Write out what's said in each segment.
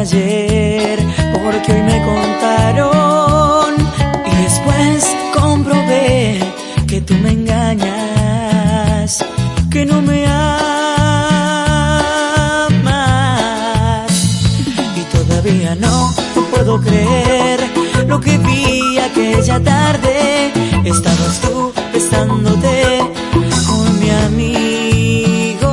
ayer, porque hoy me contaron y después comprobé que tú me engañas, que no me amas. Y todavía no puedo creer lo que vi aquella tarde. Estabas tú besándote con mi amigo,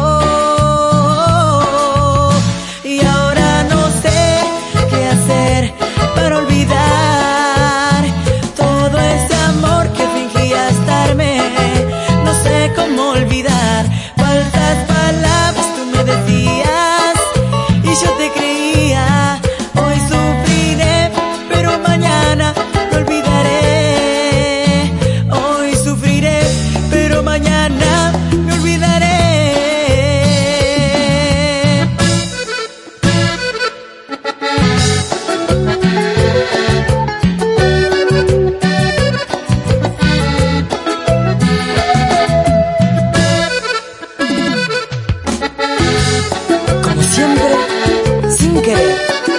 y ahora no sé qué hacer para olvidar todo ese amor que fingías darme. No sé cómo olvidar cuántas palabras tú me decías y yo te creía. Hoy sufriré, pero mañana me olvidaré. Hoy sufriré, pero mañana me olvidaré. Como siempre, sin querer.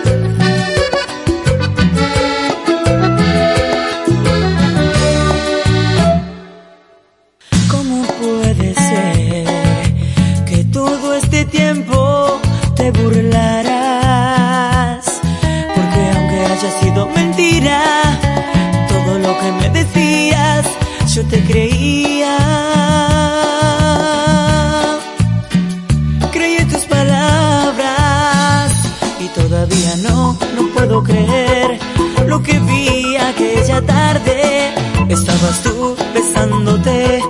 ¿Cómo puede ser que todo este tiempo te burlarás? Porque aunque haya sido mentira todo lo que me decías, yo te creía. Creí en tus palabras y todavía no puedo creer lo que vi aquella tarde. Estabas tú besándote